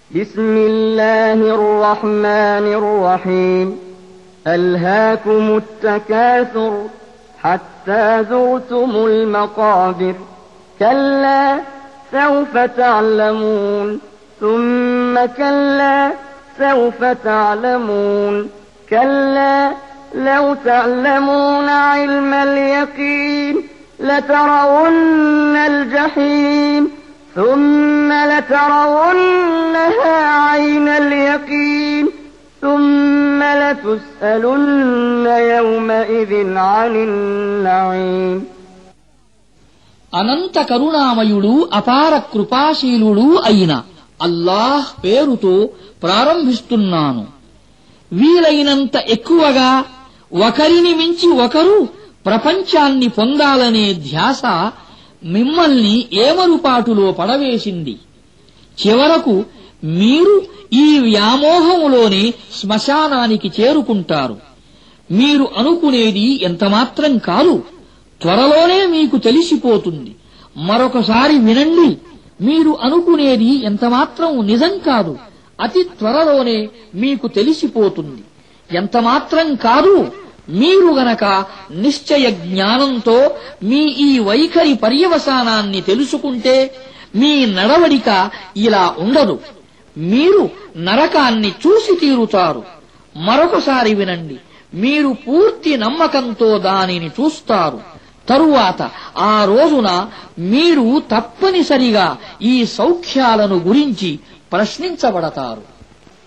بسم الله الرحمن الرحيم ألهاكم التكاثر حتى زرتم المقابر كلا سوف تعلمون ثم كلا سوف تعلمون كلا لو تعلمون علم اليقين لترون الجحيم ثم لترونها عين اليقين ثم لتسألن يومئذ عن النعيم. అనంత కరుణామయుడు అపార కృపాశీలుడు అయిన అల్లాహ్ పేరుతో ప్రారంభిస్తున్నాను. వీలైనంత ఎక్కువగా ఒకరిని మించి ఒకరు ప్రపంచాన్ని పొందాలనే ధ్యాస మిమ్మల్ని ఏమరుపాటులో పడవేసింది. చివరకు మీరు ఈ వ్యామోహములోనే శ్మశానానికి చేరుకుంటారు. మీరు అనుకునేది ఎంతమాత్రం కాదు, త్వరలోనే మీకు తెలిసిపోతుంది. మరొకసారి వినండి, మీరు అనుకునేది ఎంతమాత్రం నిజం కాదు, అతి త్వరలోనే మీకు తెలిసిపోతుంది. ఎంతమాత్రం కాదు, మీరు గనక నిశ్చయ జ్ఞానంతో మీ ఈ వైఖరి పర్యవసానాన్ని తెలుసుకుంటే మీ నడవడిక ఇలా ఉండదు. మీరు నరకాన్ని చూసి తీరుతారు. మరొకసారి వినండి, మీరు పూర్తి నమ్మకంతో దానిని చూస్తారు. తరువాత ఆ రోజున మీరు తప్పనిసరిగా ఈ సౌఖ్యాలను గురించి ప్రశ్నించబడతారు.